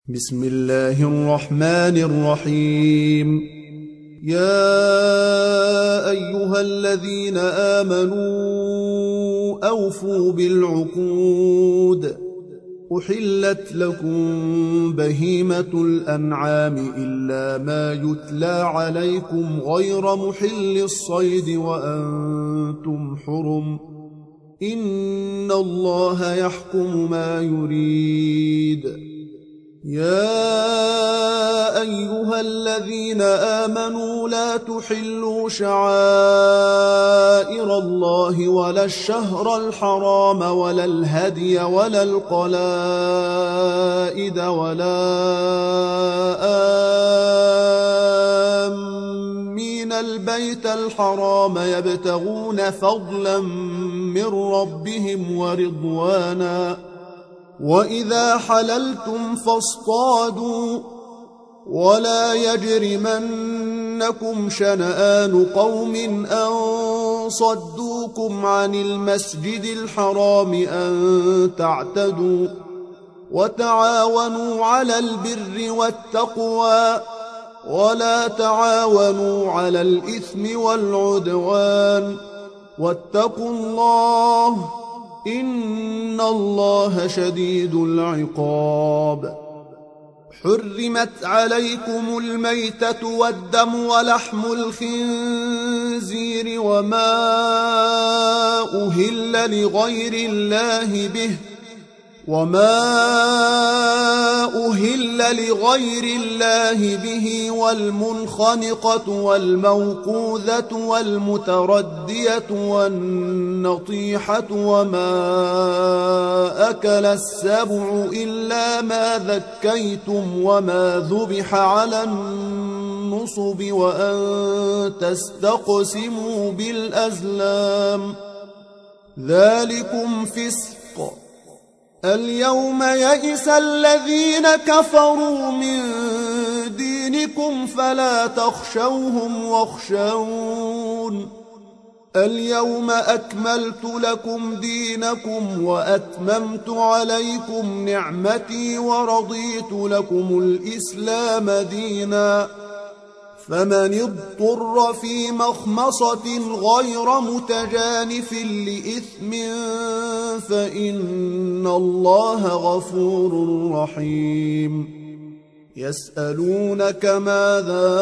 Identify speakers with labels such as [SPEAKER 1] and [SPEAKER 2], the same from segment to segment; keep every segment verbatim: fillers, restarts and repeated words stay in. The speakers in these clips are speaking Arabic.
[SPEAKER 1] بسم الله الرحمن الرحيم. يا أيها الذين آمنوا أوفوا بالعقود. أحلت لكم بهيمة الأنعام إلا ما يتلى عليكم غير محل الصيد وأنتم حرم. إن الله يحكم ما يريد. يا أيها الذين آمنوا لا تحلوا شعائر الله ولا الشهر الحرام ولا الهدي ولا القلائد ولا آمين البيت الحرام يبتغون فضلا من ربهم ورضوانا. وإذا حللتم فاصطادوا ولا يجرمنكم شنآن قوم أن صدوكم عن المسجد الحرام أن تعتدوا. وتعاونوا على البر والتقوى ولا تعاونوا على الإثم والعدوان. واتقوا الله إن الله شديد العقاب. حرمت عليكم الميتة والدم ولحم الخنزير وما أهل لغير الله به وما أهل لغير الله به والمنخنقة والموقوذة والمتردية والنطيحة وما أكل السبع إلا ما ذكيتم وما ذبح على النصب وأن تستقسموا بالأزلام ذلكم فسق. اليوم يئس الذين كفروا من دينكم فلا تخشوهم واخشون. اليوم أكملت لكم دينكم وأتممت عليكم نعمتي ورضيت لكم الإسلام دينا. فمن اضطر في مخمصة غير متجانف لإثم فإن الله غفور رحيم. يسألونك ماذا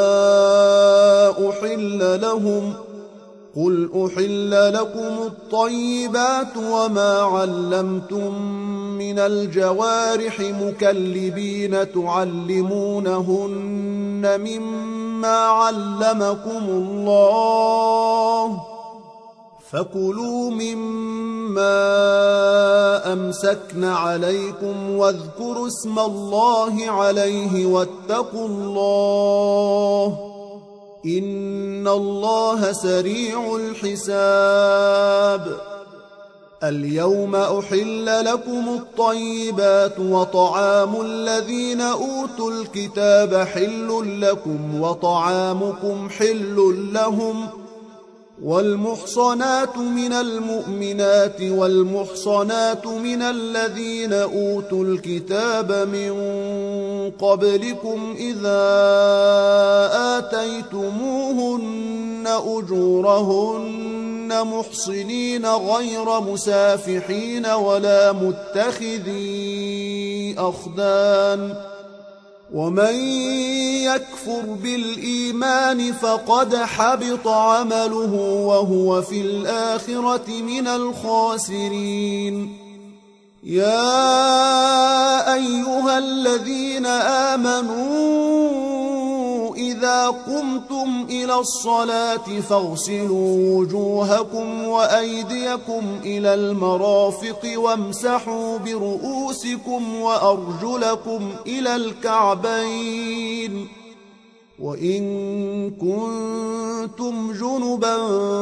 [SPEAKER 1] أحل لهم قل أحل لكم الطيبات وما علمتم من الجوارح مكلبين تعلمونهن مما علمكم الله فكلوا مما أمسكن عليكم واذكروا اسم الله عليه واتقوا الله إن الله سريع الحساب. اليوم أحل لكم الطيبات وطعام الذين أوتوا الكتاب حل لكم وطعامكم حل لهم. والمحصنات من المؤمنات والمحصنات من الذين أوتوا الكتاب من قبلكم إذا آتيتموهن أجورهن محصنين غير مسافحين ولا متخذي أخدان. ومن يكفر بالإيمان فقد حبط عمله وهو في الآخرة من الخاسرين. يا أيها الذين آمنوا إذا قمتم إلى الصلاة فاغسلوا وجوهكم وأيديكم إلى المرافق وامسحوا برؤوسكم وأرجلكم إلى الكعبين. وإن كنتم جنبا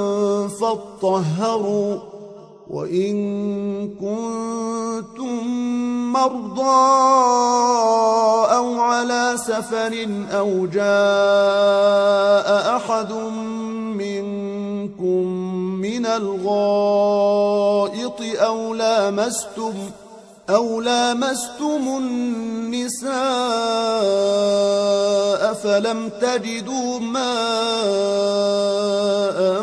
[SPEAKER 1] فاطهروا وإن كنتم مرضى أو على سفر أو جاء أحد منكم من الغائط أو لامستم أو لامستم النساء فلم تجدوا ماء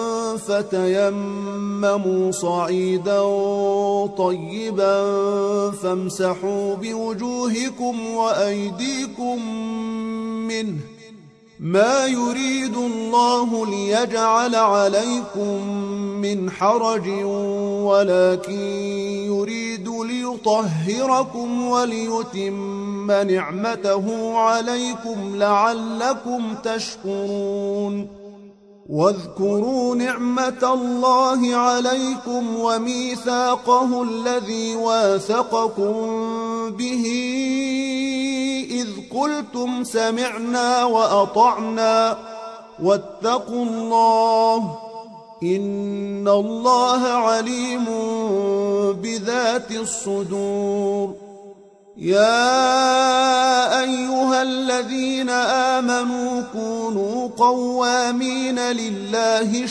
[SPEAKER 1] فتيمموا صعيدا طيبا فامسحوا بوجوهكم وأيديكم منه، ما يريد الله ليجعل عليكم من حرج ولكن يريد ليطهركم وليتم نعمته عليكم لعلكم تشكرون. واذكروا نعمة الله عليكم وميثاقه الذي واثقكم به إذ قلتم سمعنا وأطعنا واتقوا الله إن الله عليم بذات الصدور. يا أيها الذين آمنوا كونوا قوامين لله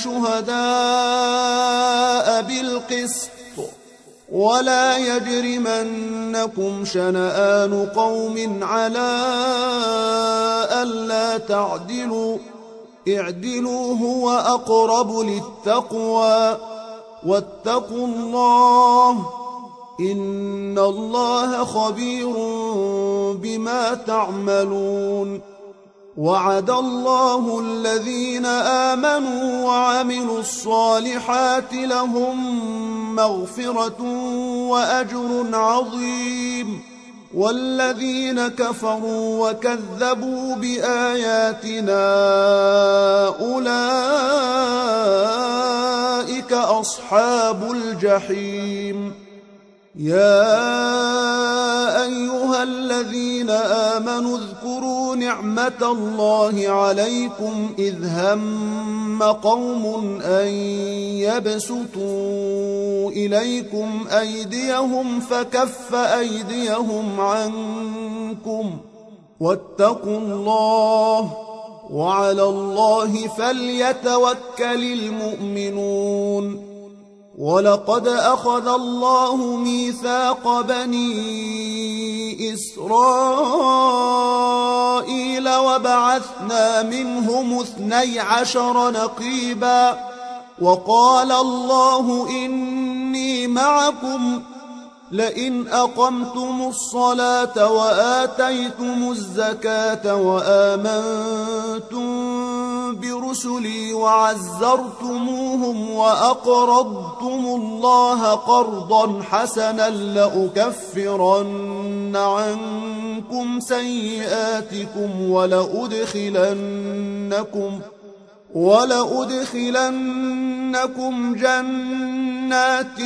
[SPEAKER 1] شهداء بالقسط ولا يجرمنكم شنآن قوم على ألا تعدلوا اعدلوا هو أقرب للتقوى واتقوا الله إن الله خبير بما تعملون. وعد الله الذين آمنوا وعملوا الصالحات لهم مغفرة وأجر عظيم، والذين كفروا وكذبوا بآياتنا أولئك أصحاب الجحيم. يا أيها الذين آمنوا اذكروا نعمة الله عليكم إذ هم قوم أن يبسطوا إليكم أيديهم فكف أيديهم عنكم واتقوا الله وعلى الله فليتوكل المؤمنون. ولقد أخذ الله ميثاق بني إسرائيل وبعثنا منهم اثني عشر نقيبا وقال الله إني معكم لئن أقمتم الصلاة وآتيتم الزكاة وآمنتم برسلي وعزرتموهم وأقرضتم الله قرضا حسنا لأكفرن عنكم سيئاتكم ولأدخلنكم ولأدخلنكم جنات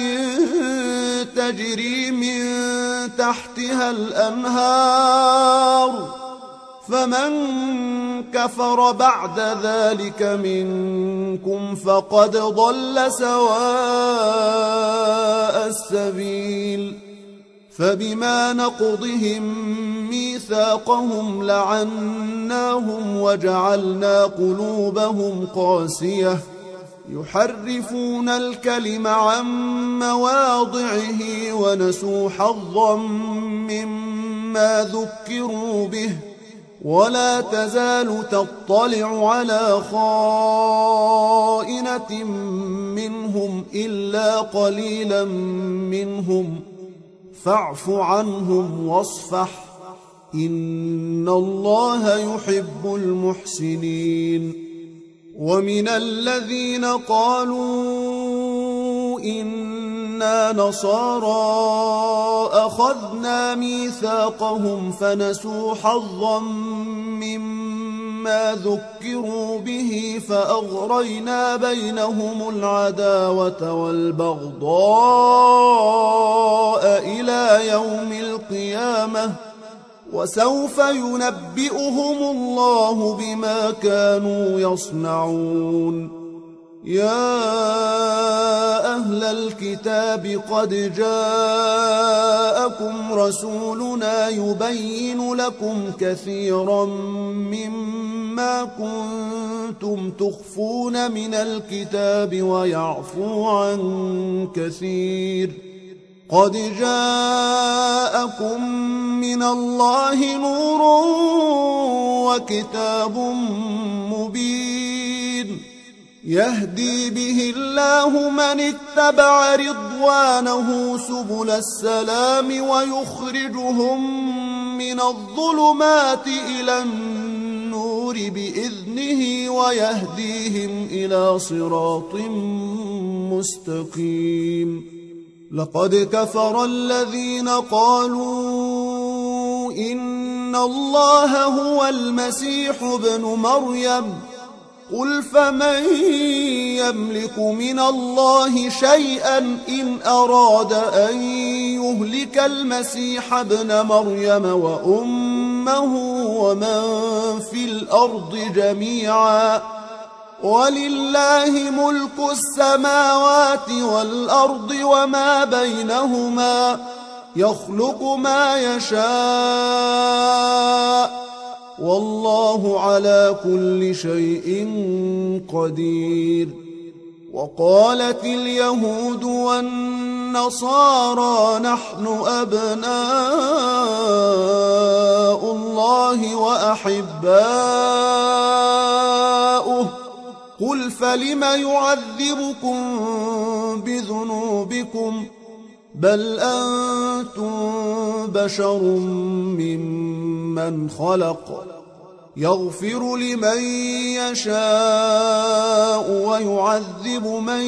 [SPEAKER 1] تجري من تحتها الأنهار فمن كفر بعد ذلك منكم فقد ضل سواء السبيل. فبما نقضهم ميثاقهم لعناهم وجعلنا قلوبهم قاسية يحرفون الكلم عن مواضعه ونسوا حظا مما ذكروا به ولا تزال تطلع على خائنة منهم إلا قليلا منهم فاعف عنهم واصفح إن الله يحب المحسنين. ومن الذين قالوا إنا نصارى أخذنا ميثاقهم فنسوا حظا مما ذكروا به فأغرينا بينهم العداوة والبغضاء إلى يوم القيامة وسوف ينبئهم الله بما كانوا يصنعون. يا أهل الكتاب قد جاءكم رسولنا يبين لكم كثيرا مما كنتم تخفون من الكتاب ويعفو عن كثير قد جاءكم من الله نور وكتاب مبين يهدي به الله من اتبع رضوانه سبل السلام ويخرجهم من الظلمات إلى النور بإذنه ويهديهم إلى صراط مستقيم. لقد كفر الذين قالوا إن الله هو المسيح ابن مريم قل فمن يملك من الله شيئا إن أراد أن يهلك المسيح ابن مريم وأمه ومن في الأرض جميعا ولله ملك السماوات والأرض وما بينهما يخلق ما يشاء والله على كل شيء قدير. وقالت اليهود والنصارى نحن أبناء الله وأحباؤه قل فلم يعذبكم بذنوبكم بل أنتم بشر ممن خلق يغفر لمن يشاء ويعذب من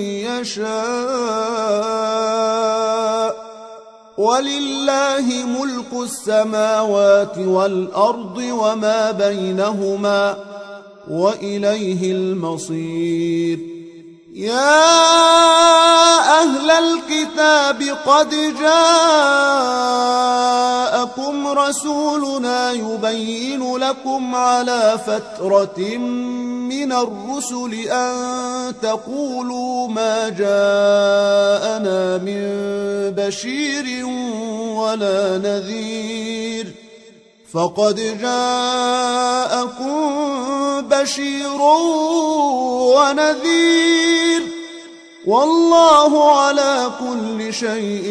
[SPEAKER 1] يشاء ولله ملك السماوات والأرض وما بينهما وإليه المصير. يا أهل الكتاب قد جاءكم رسولنا يبين لكم على فترة من الرسل أن تقولوا ما جاءنا من بشير ولا نذير فقد جاءكم بشير ونذير والله على كل شيء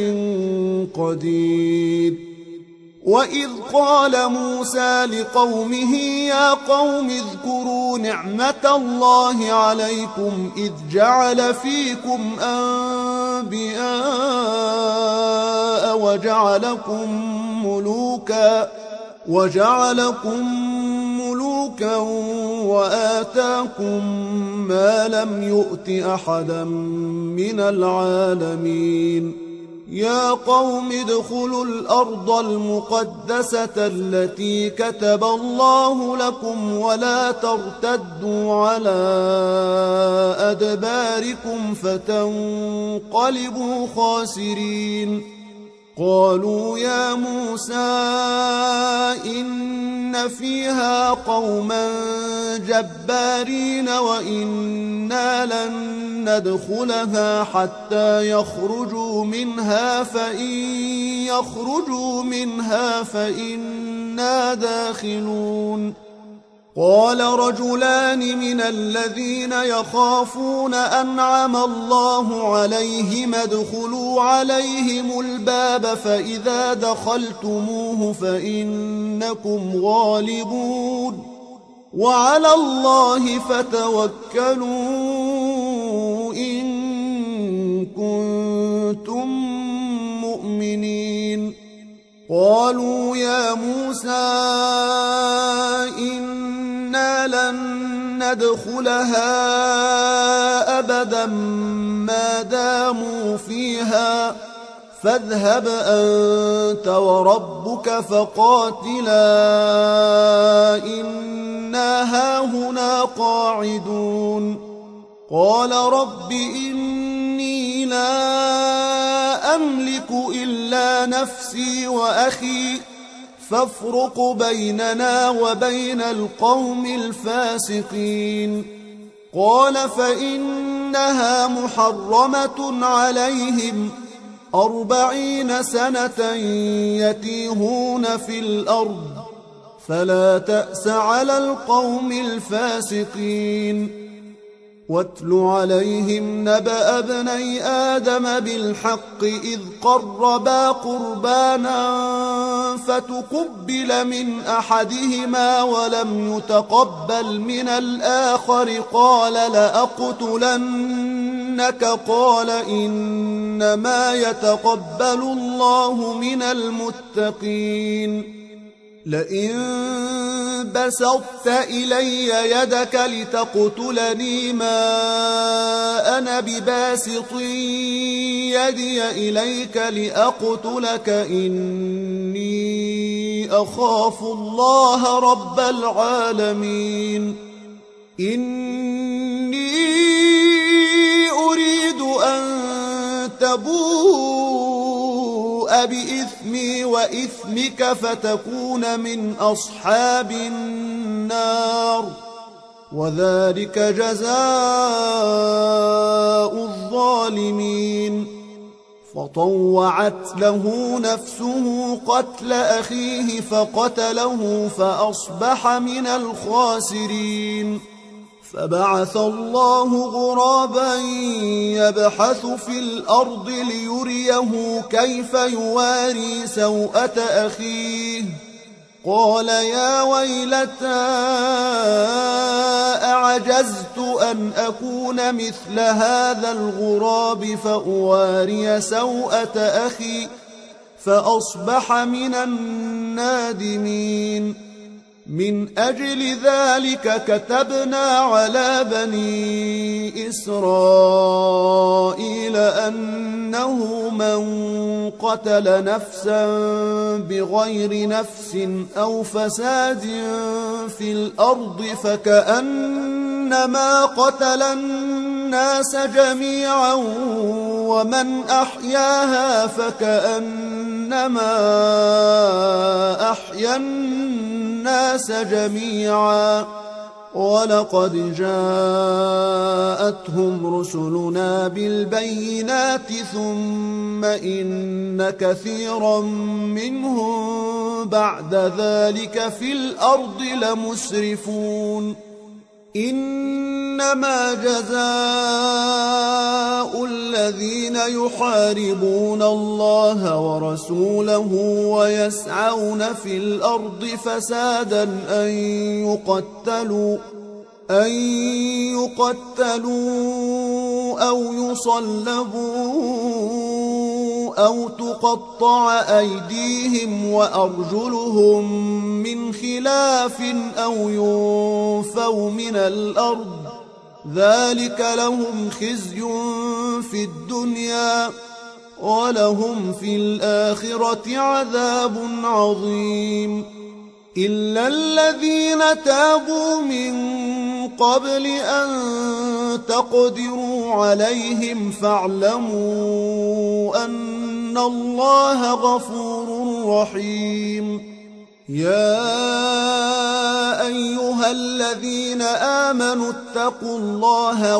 [SPEAKER 1] قدير. وإذ قال موسى لقومه يا قوم اذكروا نعمة الله عليكم إذ جعل فيكم أنبياء وجعلكم ملوكا وجعلكم ملوكا وآتاكم ما لم يؤت أحدا من العالمين. يا قوم ادخلوا الأرض المقدسة التي كتب الله لكم ولا ترتدوا على أدباركم فتنقلبوا خاسرين. قالوا يا موسى إن فيها قوما جبارين وإنا لن ندخلها حتى يخرجوا منها فإن يخرجوا منها فإنا داخلون. قال رجلان من الذين يخافون أنعم الله عليهم ادخلوا عليهم الباب فإذا دخلتموه فإنكم غالبون وعلى الله فتوكلوا إن كنتم مؤمنين. قالوا يا موسى إنا لن ندخلها أبدا ما داموا فيها فاذهب أنت وربك فقاتلا إنا هاهنا قاعدون. قال رب إني لا أملك إلا نفسي وأخي فافرق بيننا وبين القوم الفاسقين. قال فإنها محرمة عليهم أربعين سنة يتيهون في الأرض فلا تأس على القوم الفاسقين. واتل عليهم نبأ ابني آدم بالحق إذ قربا قربانا فتقبل من أحدهما ولم يتقبل من الآخر قال لأقتلنك قال إنما يتقبل الله من المتقين لئن بسطت إلي يدك لتقتلني ما أنا بباسط يدي إليك لأقتلك إني أخاف الله رب العالمين إني أريد أن تبوء بإثمي وإثمك فتكون من أصحاب النار وذلك جزاء الظالمين فطوعت له نفسه قتل أخيه فقتله فأصبح من الخاسرين فبعث الله غرابا يبحث في الأرض ليريه كيف يواري سوءة أخيه قال يا ويلتى أعجزت أن أكون مثل هذا الغراب فأواري سوءة أخي فأصبح من النادمين من أجل ذلك كتبنا على بني إسرائيل أنه من قتل نفسا بغير نفس أو فساد في الأرض فكأنما قتل الناس جميعا ومن أحياها فكأنما أحيا الناس جميعا ولقد جاءتهم رسلنا بالبينات ثم إن كثيرا منهم بعد ذلك في الأرض لمسرفون إنما جزاء الذين يحاربون الله ورسوله ويسعون في الأرض فسادا أن يقتلوا أن يقتلوا أو يصلبوا أو تقطع أيديهم وأرجلهم من خلاف أو ينفوا من الأرض ذلك لهم خزي في الدنيا ولهم في الآخرة عذاب عظيم إلا الذين تابوا من قبل أن تقدروا عليهم فاعلموا أن الله غفور رحيم يا أيها الذين آمنوا اتقوا الله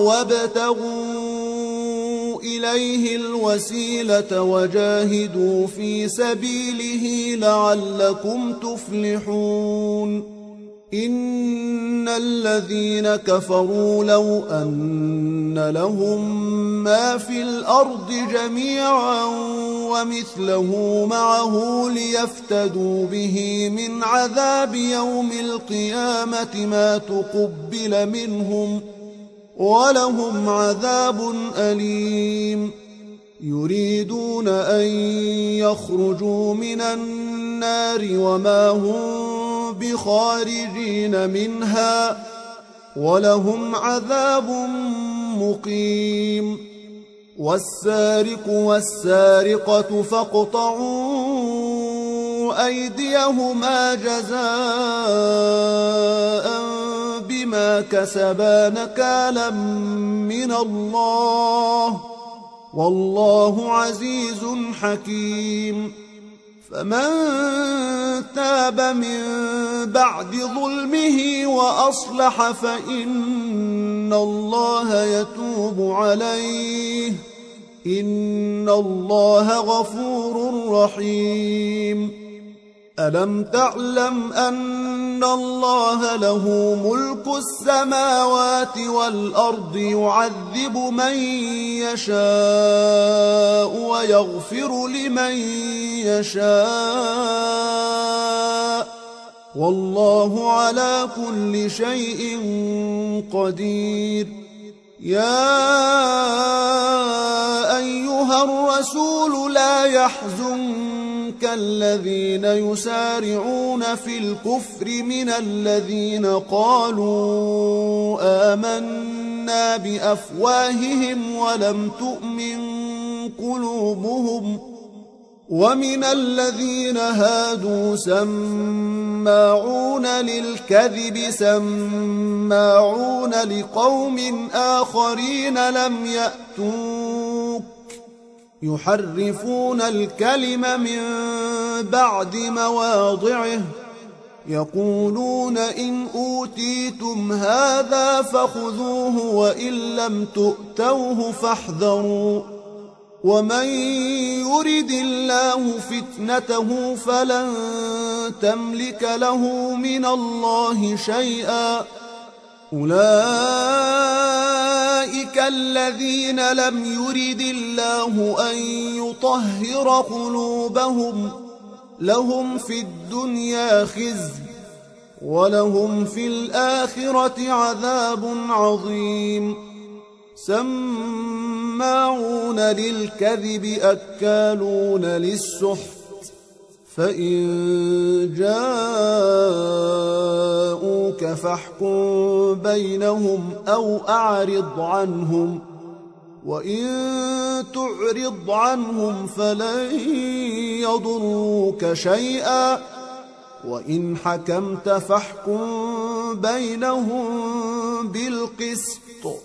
[SPEAKER 1] وابتغوا إليه الوسيلة وجاهدوا في سبيله لعلكم تفلحون إن الذين كفروا لو أن لهم ما في الأرض جميعا ومثله معه ليفتدوا به من عذاب يوم القيامة ما تقبل منهم ولهم عذاب أليم يريدون أن يخرجوا من النار وما هم بخارجين منها ولهم عذاب مقيم والسارق والسارقة فاقطعوا أيديهما جزاء بما كسبا نكالا من الله والله عزيز حكيم فمن تاب من بعد ظلمه وأصلح فإن الله يتوب عليه إن الله غفور رحيم ألم تعلم أن الله له ملك السماوات والأرض يعذب من يشاء ويغفر لمن يشاء والله على كل شيء قدير. يا أيها الرسول لا يحزنك الذين يسارعون في الكفر من الذين قالوا آمنا بأفواههم ولم تؤمن قلوبهم ومن الذين هادوا سماعون للكذب سماعون لقوم آخرين لم يأتوك يحرفون الكلم من بعد مواضعه يقولون إن أوتيتم هذا فخذوه وإن لم تؤتوه فاحذروا ومن يرد الله فتنته فلن تملك له من الله شيئا. أولئك الذين لم يرد الله أن يطهر قلوبهم لهم في الدنيا خزي ولهم في الآخرة عذاب عظيم. سماعون للكذب أكالون للسحت فإن جاءوك فاحكم بينهم أو أعرض عنهم وإن تعرض عنهم فلن يضروك شيئا وإن حكمت فاحكم بينهم بالقسط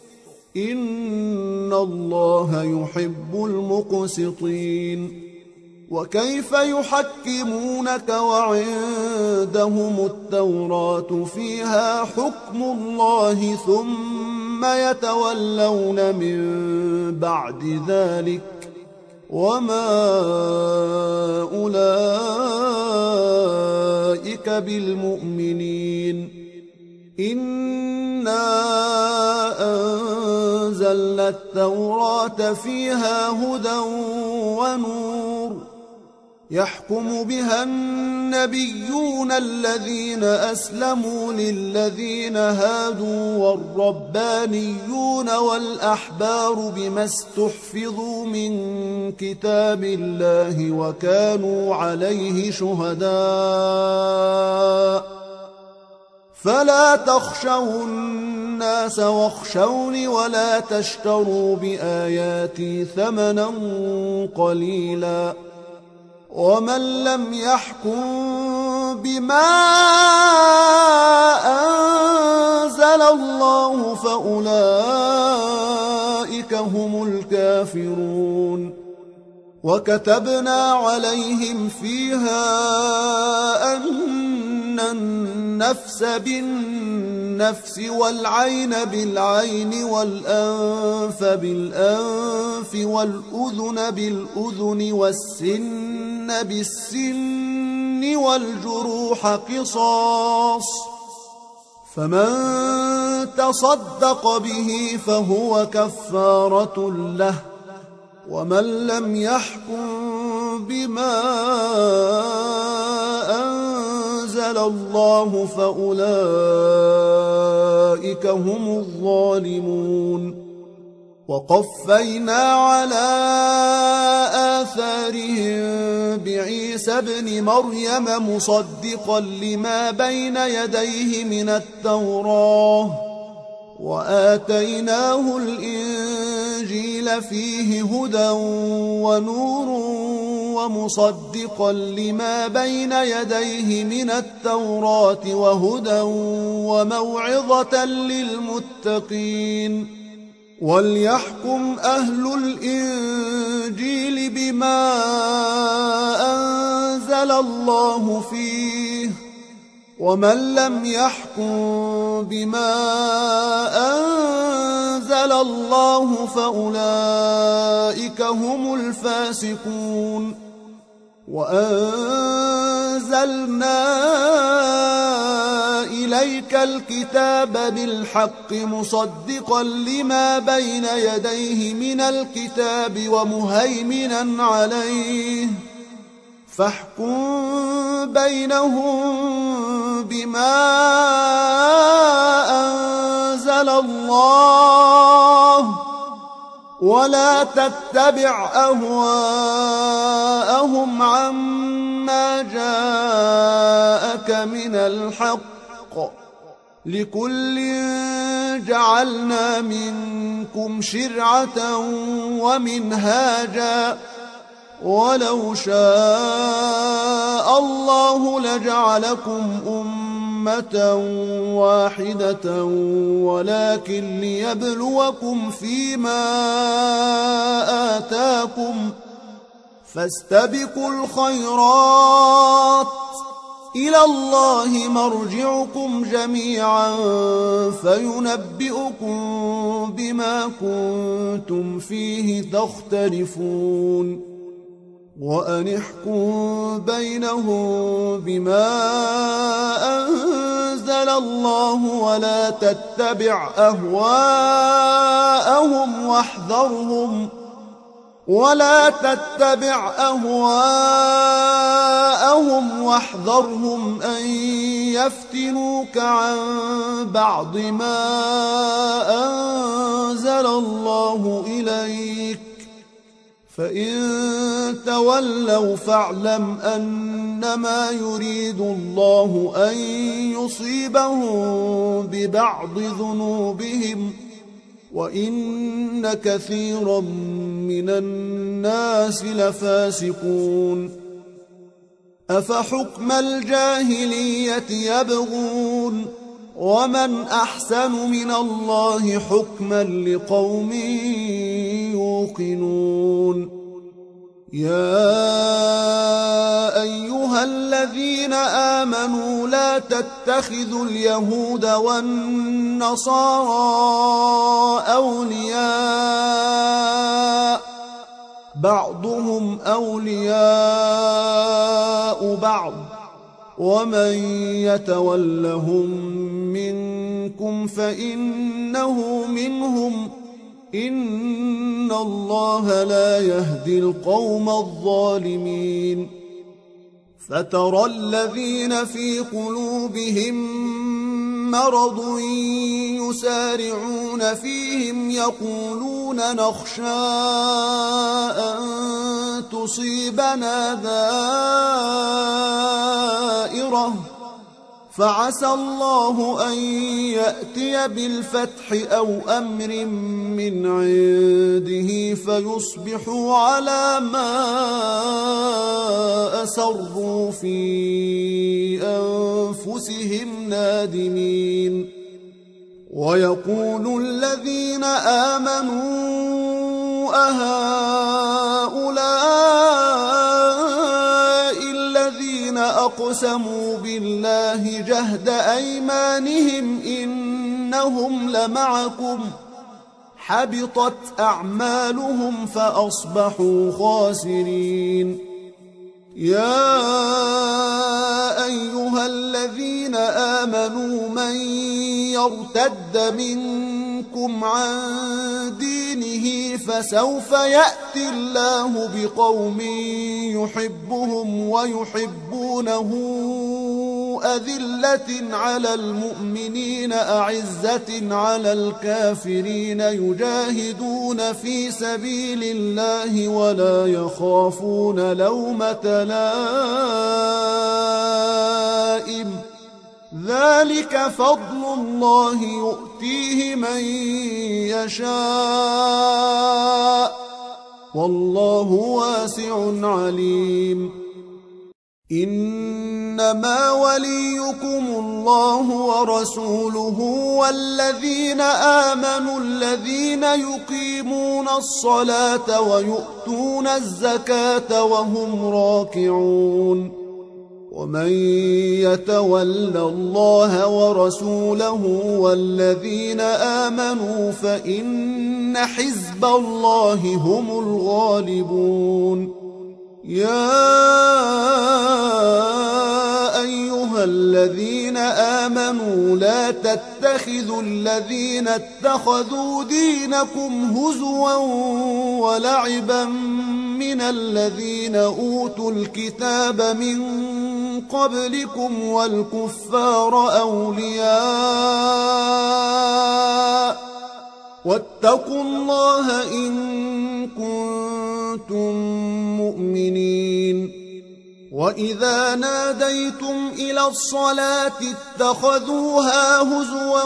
[SPEAKER 1] إن الله يحب المقسطين. وكيف يحكمونك وعندهم التوراة فيها حكم الله ثم يتولون من بعد ذلك وما أولئك بالمؤمنين. إنا أنزلنا التوراة فيها هدى ونور يحكم بها النبيون الذين أسلموا للذين هادوا والربانيون والأحبار بما استحفظوا من كتاب الله وكانوا عليه شهداء فلا تخشوا الناس واخشوني ولا تشتروا بآياتي ثمنا قليلا ومن لم يحكم بما أنزل الله فأولئك هم الكافرون. وكتبنا عليهم فيها أن النفس بالنفس والعين بالعين والأنف بالأنف والأذن بالأذن والسن بالسن والجروح قصاص فمن تصدق به فهو كفارة له ومن لم يحكم بما أنزل الله فأولئك هم الظالمون. وقفينا على آثارهم بعيسى ابن مريم مصدقا لما بين يديه من التوراة وآتيناه الإنجيل فيه هدى ونور ومصدقا لما بين يديه من التوراة وهدى وموعظة للمتقين. وليحكم أهل الإنجيل بما أنزل الله فيه ومن لم يحكم بما أنزل الله فأولئك هم الفاسقون. وأنزلنا أنزلنا إليك الكتاب بالحق مصدقا لما بين يديه من الكتاب ومهيمنا عليه فاحكم بينهم بما أنزل الله ولا تتبع أهواءهم عما جاءك من الحق لكل جعلنا منكم شرعة ومنهاجا ولو شاء الله لجعلكم أمة واحدة ولكن ليبلوكم فيما آتاكم فاستبقوا الخيرات إلى الله مرجعكم جميعا فينبئكم بما كنتم فيه تختلفون وأن احكم بينهم بما أنزل الله ولا تتبع أهواءهم واحذرهم ولا تتبع أهواءهم واحذرهم أن يفتنوك عن بعض ما أنزل الله إليك فإن تولوا فاعلم أنما يريد الله أن يصيبهم ببعض ذنوبهم وإن كثيرا من الناس لفاسقون أفحكم الجاهلية يبغون ومن أحسن من الله حكما لقوم يوقنون يا أيها الذين آمنوا لا تتخذوا اليهود والنصارى أولياء بعضهم أولياء بعض ومن يتولهم منكم فإنه منهم إن الله لا يهدي القوم الظالمين فترى الذين في قلوبهم مرض يسارعون فيهم يقولون نخشى أن تصيبنا دائرة فعسى الله أن يأتي بالفتح أو أمر من عنده فيصبحوا على ما أسروا في أنفسهم نادمين ويقول الذين آمنوا أهؤلاء الذين أقسموا بالله جهد أيمانهم إنهم لمعكم حبطت أعمالهم فأصبحوا خاسرين يا أيها الذين آمنوا من يرتد منكم عن دينه فسوف يأتي الله بقوم يحبهم ويحبونه أذلة على المؤمنين أعزة على الكافرين يجاهدون في سبيل الله ولا يخافون لومة لائم ذلك فضل الله يؤتيه من يشاء والله واسع عليم إنما وليكم الله ورسوله والذين آمنوا الذين يقيمون الصلاة ويؤتون الزكاة وهم راكعون ومن يتول الله ورسوله والذين آمنوا فإن حزب الله هم الغالبون يا الذين آمنوا لا تتخذوا الذين اتخذوا دينكم هزوا ولعبا من الذين أوتوا الكتاب من قبلكم والكفار أولياء واتقوا الله إن كنتم مؤمنين. وإذا ناديتم إلى الصلاة اتخذوها هزوا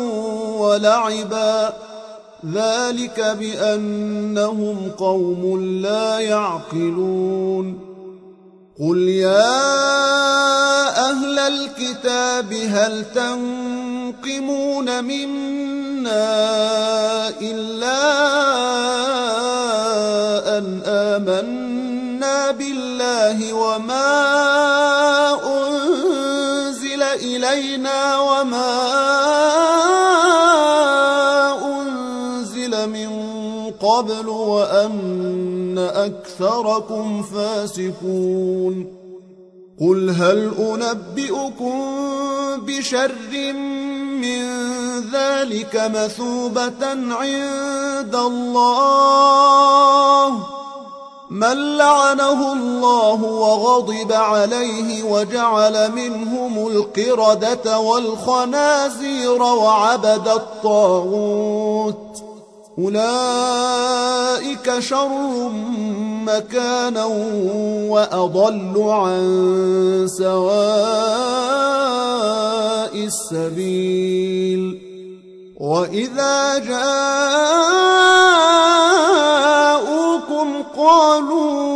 [SPEAKER 1] ولعبا ذلك بأنهم قوم لا يعقلون. قل يا أهل الكتاب هل تنقمون منا إلا أن آمنا بالله وما أنزل إلينا وما أنزل من قبل وأن أكثركم فاسقون. قل هل أنبئكم بشر من ذلك مثوبة عند الله من لعنه الله وغضب عليه وجعل منهم القردة والخنازير وعبد الطاغوت أولئك شر مكانا وأضل عن سواء السبيل. وإذا جاءوكم قالوا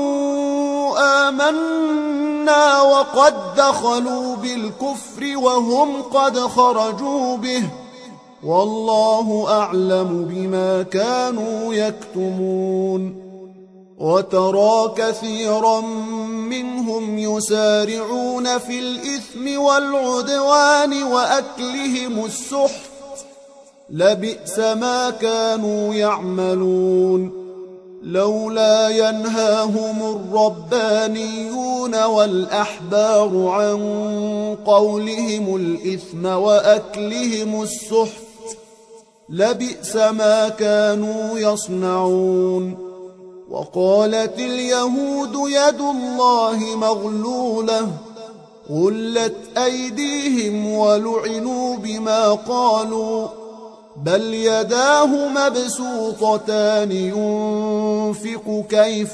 [SPEAKER 1] آمنا وقد دخلوا بالكفر وهم قد خرجوا به والله أعلم بما كانوا يكتمون. وترى كثيرا منهم يسارعون في الإثم والعدوان وأكلهم السحت لبئس ما كانوا يعملون. لولا ينهاهم الربانيون والأحبار عن قولهم الإثم وأكلهم السحت لبئس ما كانوا يصنعون. وقالت اليهود يد الله مغلولة غلت أيديهم ولعنوا بما قالوا بل يداه مبسوطتان ينفق كيف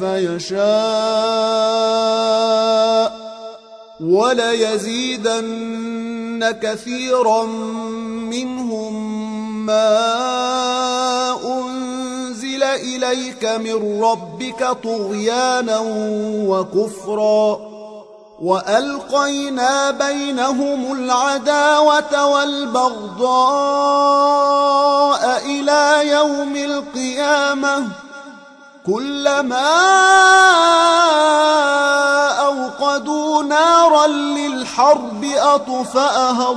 [SPEAKER 1] يشاء وليزيدن كثيرا منهم ما أنزل إليك من ربك طغيانا وكفرا وألقينا بينهم العداوة والبغضاء إلى يوم القيامة كلما أوقدوا نارا للحرب أطفأها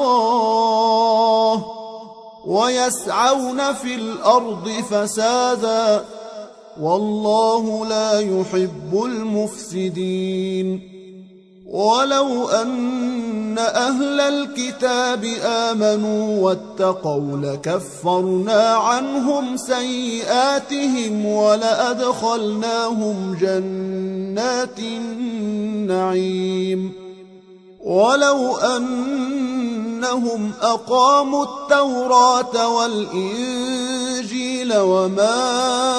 [SPEAKER 1] الله ويسعون في الأرض فسادا والله لا يحب المفسدين. ولو أن أهل الكتاب آمنوا واتقوا لكفرنا عنهم سيئاتهم ولأدخلناهم جنات النعيم. ولو أنهم أقاموا التوراة والإنجيل وما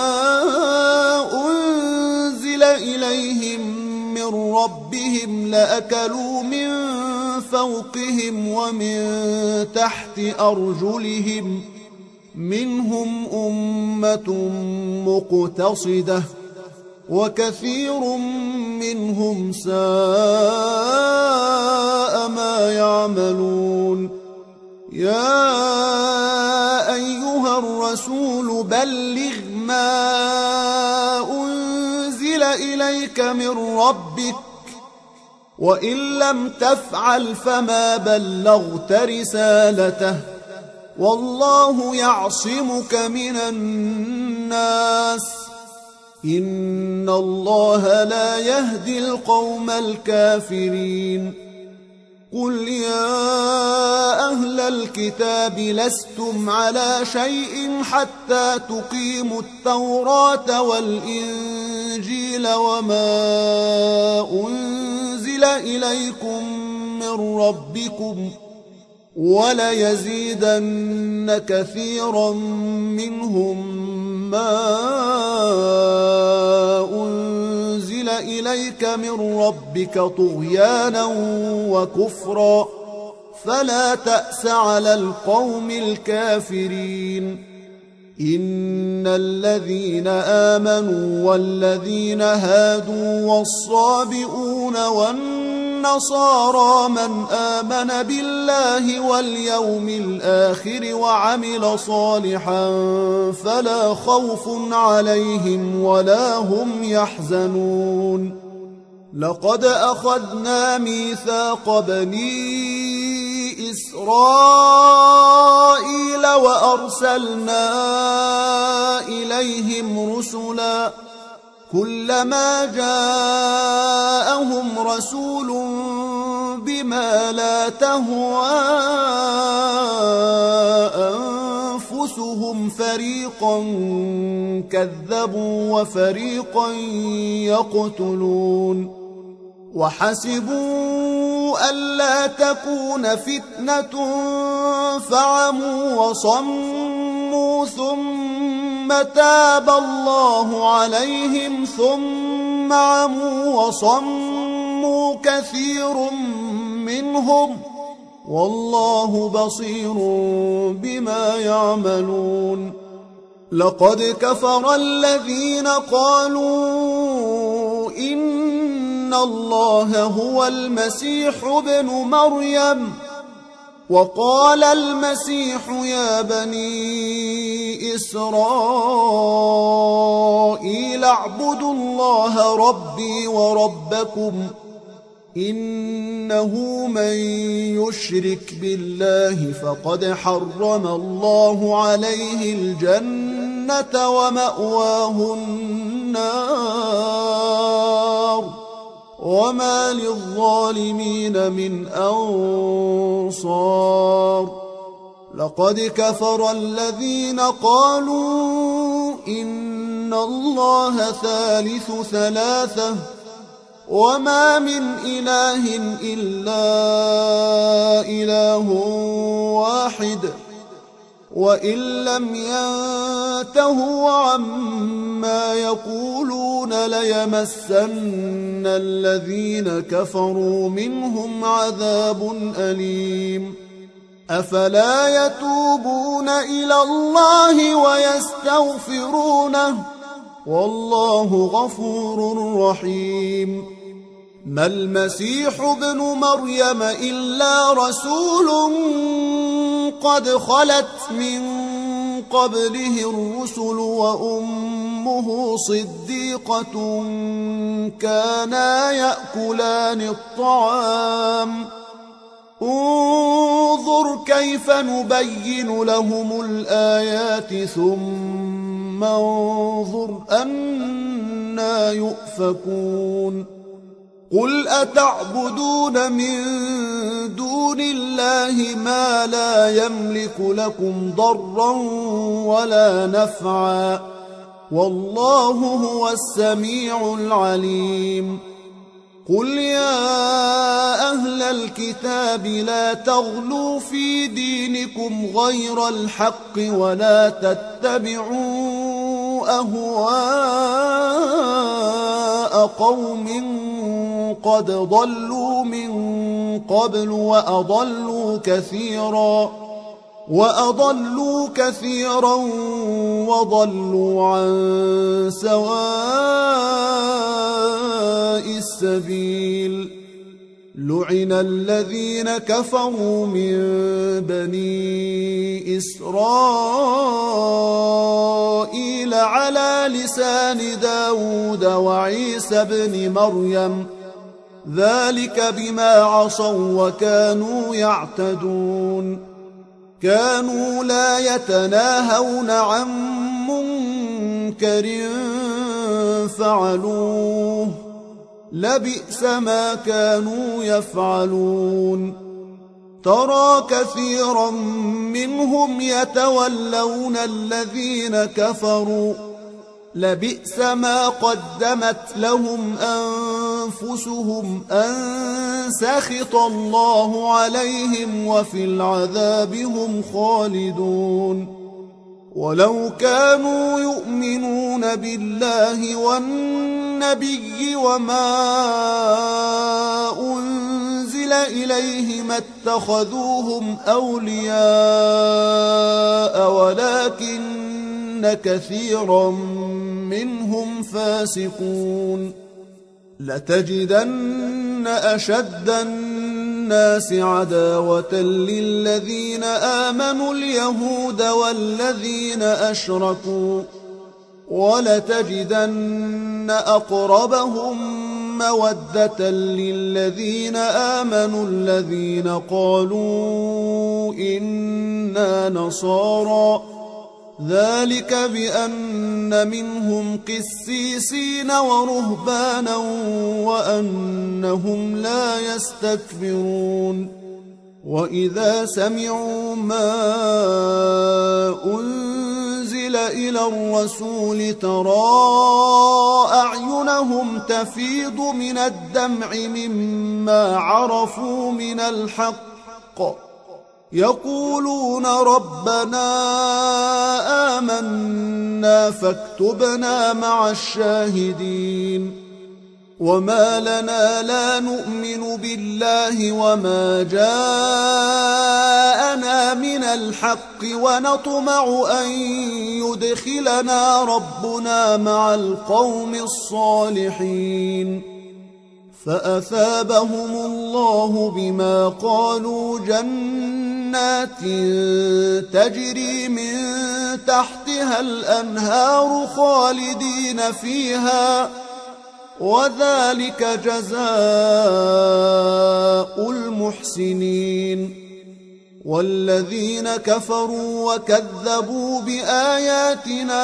[SPEAKER 1] أنزل إليهم من ربهم لأكلوا من فوقهم ومن تحت أرجلهم منهم أمة مقتصدة وكثير منهم ساء ما يعملون. يا أيها الرسول بلغ ما أنزل إليك من ربك وإن لم تفعل فما بلغت رسالته والله يعصمك من الناس إن الله لا يهدي القوم الكافرين. قل يا أهل الكتاب لستم على شيء حتى تقيموا التوراة والإنجيل وما أنزل إليكم من ربكم وليزيدن كثيرا منهم ما أنزل إليك من ربك طغيانا وكفرا فلا تأس على القوم الكافرين إن الذين آمنوا والذين هادوا والصابئون والنصارى من آمن بالله واليوم الآخر وعمل صالحا فلا خوف عليهم ولا هم يحزنون لقد أخذنا ميثاق بني إسرائيل وأرسلنا إليهم رسلا كلما جاءهم رسول بما لا تهوى أنفسهم فريقا كذبوا وفريقا يقتلون وحسبوا ألا تكون فتنة فعموا وصموا ثم تاب الله عليهم ثم عموا وصموا كثير منهم والله بصير بما يعملون لقد كفر الذين قالوا إن الله هو المسيح ابن مريم وقال المسيح يا بني إسرائيل اعبدوا الله ربي وربكم إنه من يشرك بالله فقد حرم الله عليه الجنة ومأواه النار وما للظالمين من أنصار لقد كفر الذين قالوا إن الله ثالث ثلاثة وما من إله إلا إله واحد وإن لم ينتهوا عما يقولون ليمسن الذين كفروا منهم عذاب أليم أفلا يتوبون إلى الله ويستغفرونه والله غفور رحيم ما المسيح ابن مريم إلا رسول قد خلت من قبله الرسل وأمه صديقة كانا يأكلان الطعام انظر كيف نبين لهم الآيات ثم انظر أنى يؤفكون قل أتعبدون من دون الله ما لا يملك لكم ضرا ولا نفعا والله هو السميع العليم قل يا أهل الكتاب لا تغلوا في دينكم غير الحق ولا تتبعوا أهواء قوم قد ضلوا من قبل وأضلوا كثيرا وأضلوا كثيرا وضلوا عن سواء السبيل لعن الذين كفروا من بني إسرائيل على لسان داود وعيسى بن مريم ذلك بما عصوا وكانوا يعتدون كانوا لا يتناهون عن منكر فعلوه لبئس ما كانوا يفعلون ترى كثيرا منهم يتولون الذين كفروا لبئس ما قدمت لهم أنفسهم أن سخط الله عليهم وفي العذاب هم خالدون ولو كانوا يؤمنون بالله والنبي وما أنزل إليه ما اتخذوهم أولياء ولكن كثيرا منهم فاسقون لتجدن أشد الناس عداوة للذين آمنوا اليهود والذين أشركوا ولتجدن أقربهم مودة للذين آمنوا الذين قالوا إنا نصارى ذلك بأن منهم قسيسين ورهبانا وأنهم لا يستكبرون وإذا سمعوا ما أنزل إلى الرسول ترى أعينهم تفيض من الدمع مما عرفوا من الحق يقولون ربنا آمنا فاكتبنا مع الشاهدين وما لنا لا نؤمن بالله وما جاءنا من الحق ونطمع أن يدخلنا ربنا مع القوم الصالحين فأثابهم الله بما قالوا جنات تجري من تحتها الأنهار خالدين فيها وذلك جزاء المحسنين والذين كفروا وكذبوا بآياتنا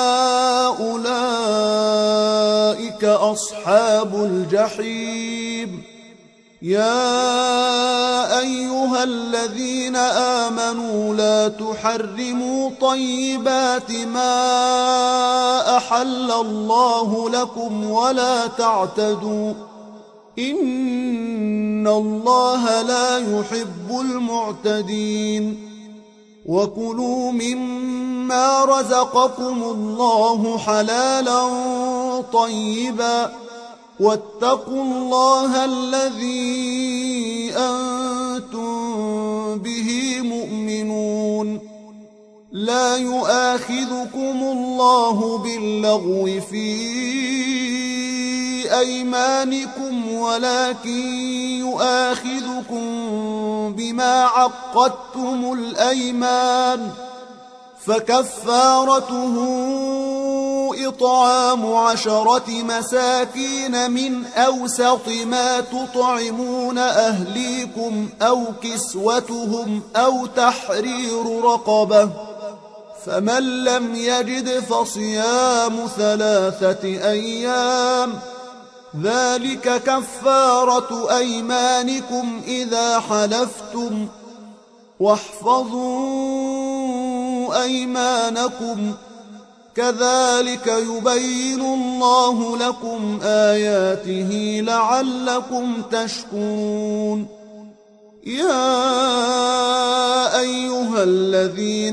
[SPEAKER 1] أولئك أصحاب الجحيم يا أيها الذين آمنوا لا تحرموا طيبات ما أحل الله لكم ولا تعتدوا إن الله لا يحب المعتدين وكلوا مما رزقكم الله حلالا طيبا واتقوا الله الذي أنتم به مؤمنون لا يؤاخذكم الله باللغو في أيمانكم ولكن يؤاخذكم بما عقدتم الأيمان فكفارته إطعام عشرة مساكين من أوسط ما تطعمون أهليكم أو كسوتهم أو تحرير رقبة فمن لم يجد فصيام ثلاثة أيام ذلك كفارة أيمانكم إذا حلفتم واحفظوا أيمانكم كذلك يبين الله لكم آياته لعلكم تشكرون يا أيها الذين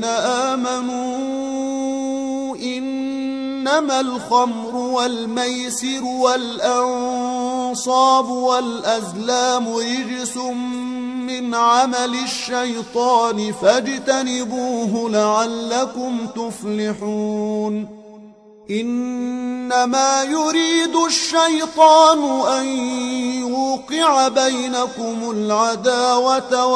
[SPEAKER 1] آمنوا إنما الخمر والميسر والأنصاب والأزلام رجس من عمل الشيطان فاجتنبوه لعلكم تفلحون إنما يريد الشيطان أن يوقع بينكم العداوة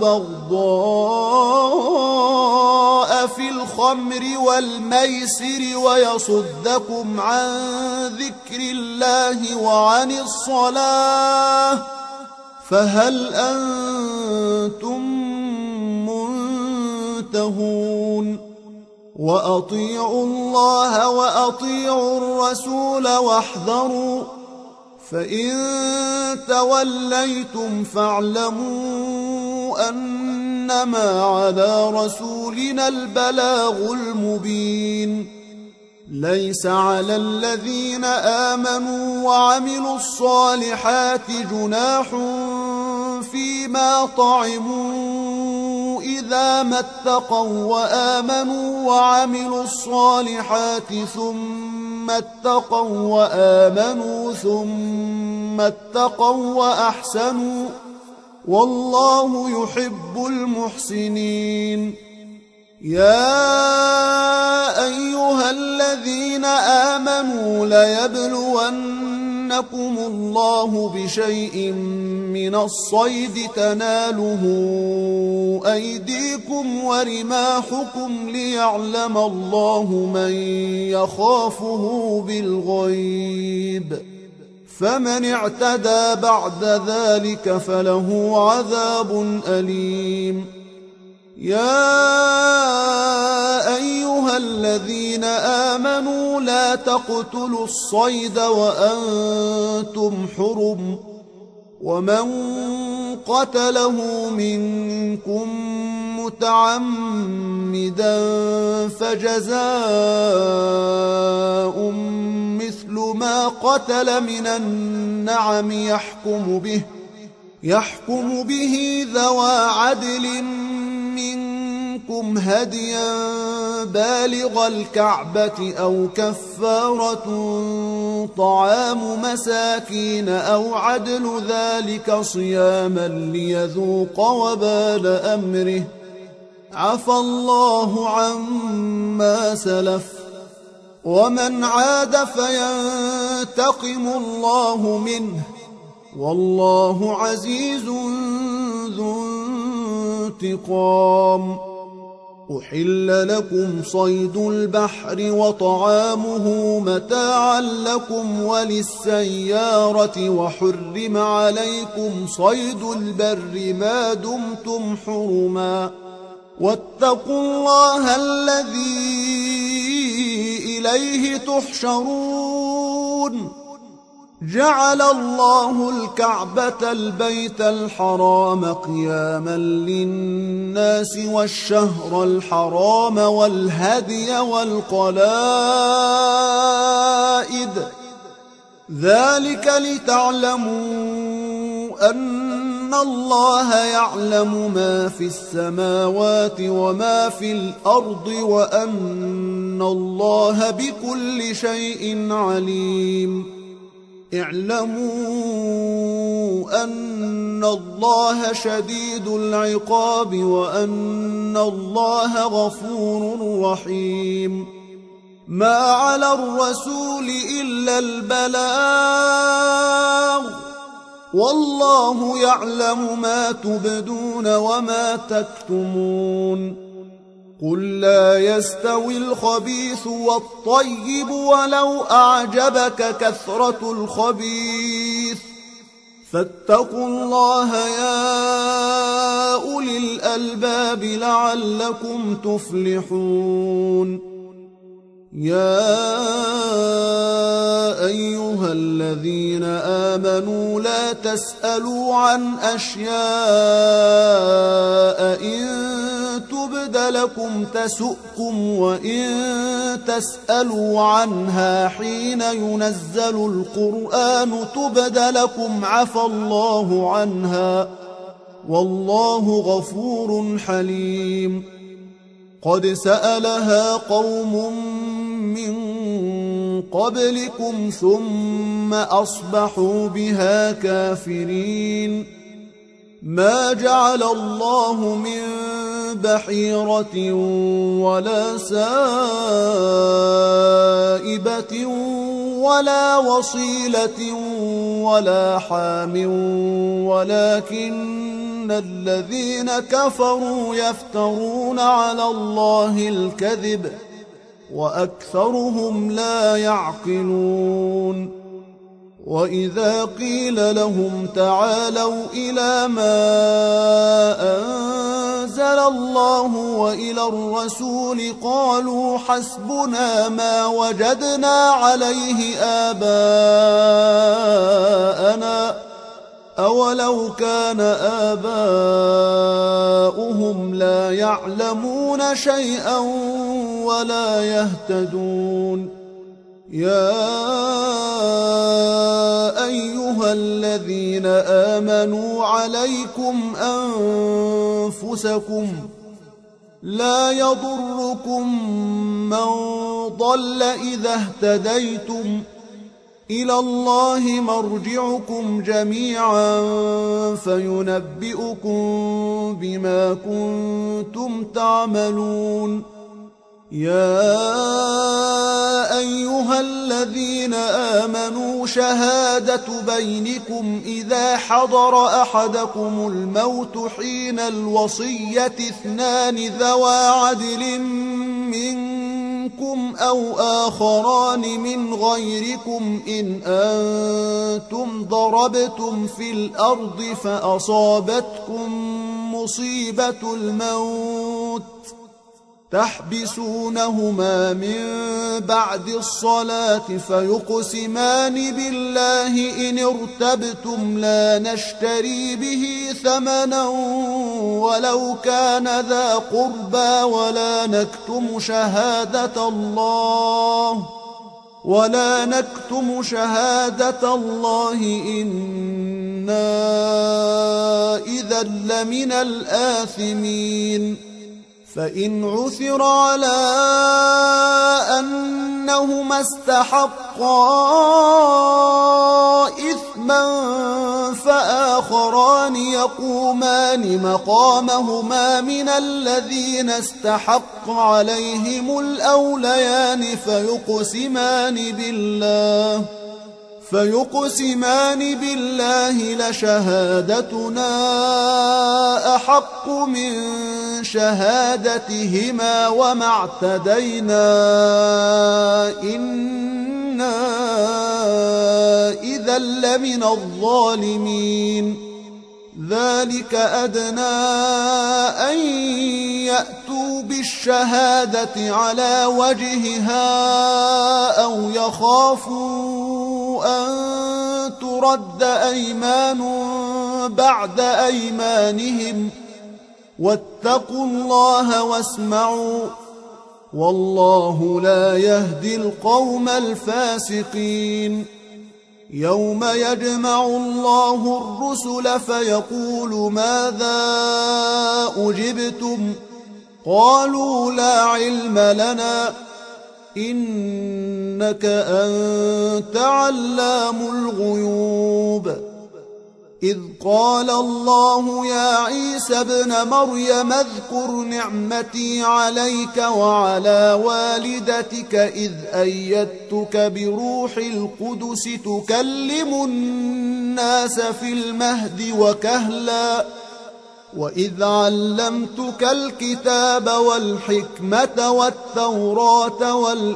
[SPEAKER 1] والبغضاء في الخمر والميسر ويصدكم عن ذكر الله وعن الصلاة فهل أنتم منتهون وأطيعوا الله وأطيعوا الرسول واحذروا فإن توليتم فاعلموا أنما على رسولنا البلاغ المبين. ليس على الذين آمنوا وعملوا الصالحات جناح فيما طعموا إذا ما اتقوا وآمنوا وعملوا الصالحات ثم اتقوا وآمنوا ثم اتقوا وأحسنوا والله يحب المحسنين. يا أيها الذين آمنوا ليبلونكم الله بشيء من الصيد تناله أيديكم ورماحكم ليعلم الله من يخافه بالغيب، فمن اعتدى بعد ذلك فله عذاب أليم. يا أيها الذين آمنوا لا تقتلوا الصيد وأنتم حرم، ومن قتله منكم متعمدا فجزاء مثل ما قتل من النعم يحكم به يحكم به ذوى عدل منكم هديا بالغ الكعبة أو كفارة طعام مساكين أو عدل ذلك صياما ليذوق وبال أمره، عفى الله عما سلف، ومن عاد فينتقم الله منه، والله عزيز ذو انتقام. أحل لكم صيد البحر وطعامه متاعا لكم وللسيارة، وحرم عليكم صيد البر ما دمتم حرما، واتقوا الله الذي إليه تحشرون. جعل الله الكعبة البيت الحرام قياما للناس والشهر الحرام والهدي والقلائد، ذلك لتعلموا أن الله يعلم ما في السماوات وما في الأرض وأن الله بكل شيء عليم. اعلموا أن الله شديد العقاب وأن الله غفور رحيم. ما على الرسول إلا البلاغ، والله يعلم ما تبدون وما تكتمون. قل لا يستوي الخبيث والطيب ولو أعجبك كثرة الخبيث، فاتقوا الله يا أولي الألباب لعلكم تفلحون. يا أيها الذين آمنوا لا تسألوا عن أشياء إن تبد لكم تسؤكم، وإن تسألوا عنها حين ينزل القرآن تبد لكم عفى الله عنها، والله غفور حليم. قد سألها قوم من قبلكم ثم أصبحوا بها كافرين. ما جعل الله من بحيرة ولا سائبة ولا وصيلة ولا حام، ولكن الذين كفروا يفترون على الله الكذب وأكثرهم لا يعقلون. وإذا قيل لهم تعالوا إلى ما أنزل الله وإلى الرسول قالوا حسبنا ما وجدنا عليه آباءنا أولو كان آباؤهم لا يعلمون شيئا ولا يهتدون يا أيها الذين آمنوا عليكم أنفسكم لا يضركم من ضل إذا اهتديتم إلى الله مرجعكم جميعا فينبئكم بما كنتم تعملون يا أيها الذين آمنوا شهادة بينكم إذا حضر أحدكم الموت حين الوصية اثنان ذوى عدل منكم أو آخران من غيركم إن أنتم ضربتم في الأرض فأصابتكم مصيبة الموت تحبسونهما من بعد الصلاة فيقسمان بالله إن ارتبتم لا نشتري به ثمنا ولو كان ذا قربى ولا نكتم شهادة الله ولا نكتم شهادة الله إنا إذا لمن الآثمين فإن عثر على أنهما استحقا إثما فآخران يقومان مقامهما من الذين استحق عليهم الأوليان فيقسمان بالله فيقسمان بالله لشهادتنا أحق من شهادتهما وما اعتدينا إنا إذا لمن الظالمين ذلك أدنى أن يأتوا بالشهادة على وجهها أو يخافوا أن ترد أيمان بعد أيمانهم واتقوا الله واسمعوا والله لا يهدي القوم الفاسقين يوم يجمع الله الرسل فيقول ماذا أجبتم قالوا لا علم لنا إنك أنت علام الغيوب إذ قال الله يا عيسى ابن مريم اذكر نعمتي عليك وعلى والدتك إذ أيدتك بروح القدس تكلم الناس في المهد وكهلا وإذ علمتك الكتاب والحكمة والتوراة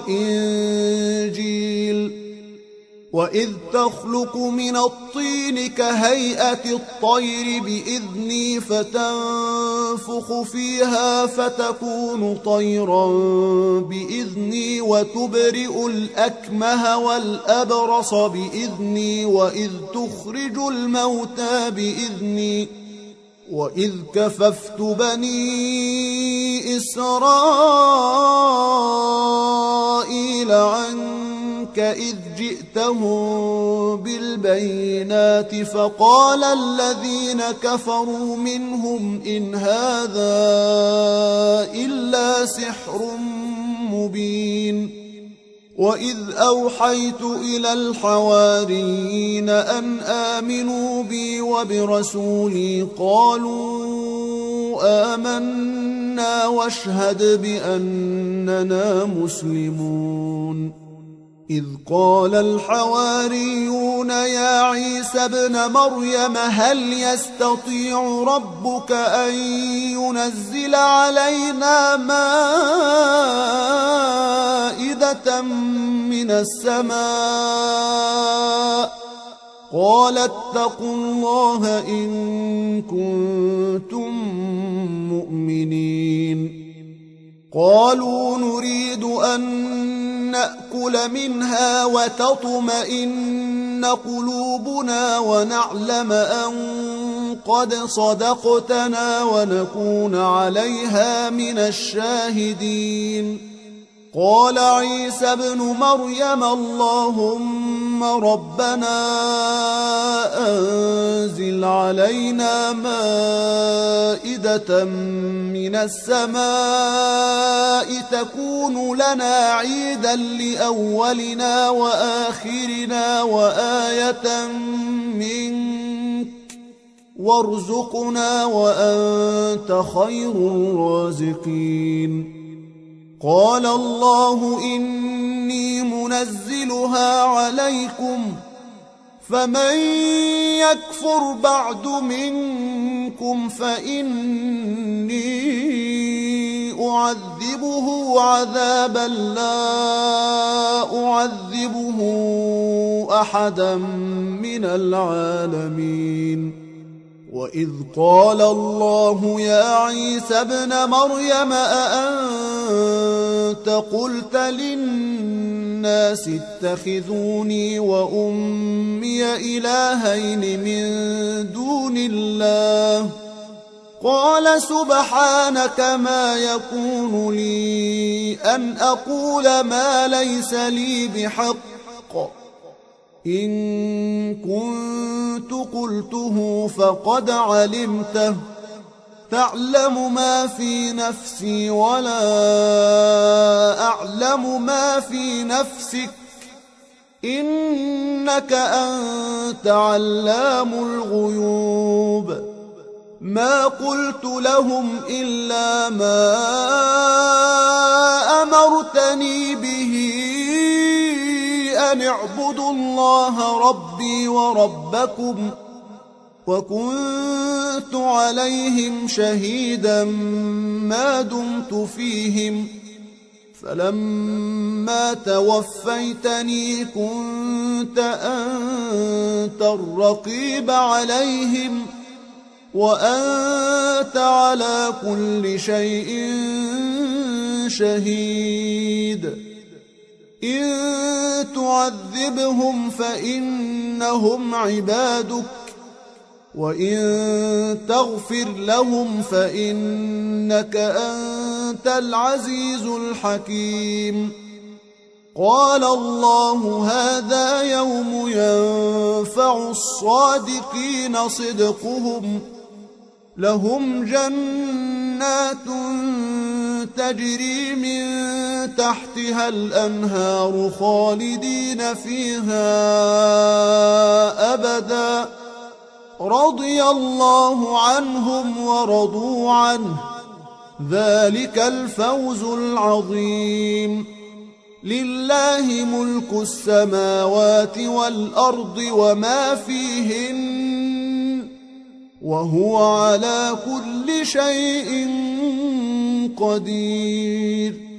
[SPEAKER 1] والإنجيل وإذ تخلق من الطين كهيئة الطير بإذني فتنفخ فيها فتكون طيرا بإذني وتبرئ الأكمه والأبرص بإذني وإذ تخرج الموتى بإذني وإذ كففت بني إسرائيل عنك إذ جئتهم بالبينات فقال الذين كفروا منهم إن هذا إلا سحر مبين وإذ أوحيت إلى الحواريين أن آمنوا بي وبرسولي قالوا آمنا واشهد بأننا مسلمون إذ قال الحواريون يا عيسى ابن مريم هل يستطيع ربك أن ينزل علينا مائدة من السماء قال اتقوا الله إن كنتم مؤمنين مؤمنين قالوا نريد أن نأكل منها وتطمئن قلوبنا ونعلم أن قد صدقتنا ونكون عليها من الشاهدين قال عيسى ابن مريم اللهم ربنا أنزل علينا مائدة من السماء تكون لنا عيدا لأولنا وآخرنا وآية منك وارزقنا وأنت خير الرازقين قال الله إني منزلها عليكم فمن يكفر بعد منكم فإني أعذبه عذابا لا أعذبه أحدا من العالمين وإذ قال الله يا عيسى ابن مريم أأنت قلت للناس اتخذوني وأمي إلهين من دون الله قال سبحانك ما يكون لي أن أقول ما ليس لي بحق إن كنت قلته فقد علمته تعلم ما في نفسي ولا أعلم ما في نفسك إنك أنت علام الغيوب ما قلت لهم إلا ما أمرتني به أن اعبدوا الله ربي وربكم وكنت عليهم شهيدا ما دمت فيهم فلما توفيتني كنت أنت الرقيب عليهم وأنت على كل شيء شهيد إن تعذبهم فإنهم عبادك وإن تغفر لهم فإنك أنت العزيز الحكيم قال الله هذا يوم ينفع الصادقين صدقهم لهم جنات تجري من تحتها الأنهار خالدين فيها أبدا رضي الله عنهم ورضوا عنه ذلك الفوز العظيم لله ملك السماوات والأرض وما فيهن وهو على كل شيء قدير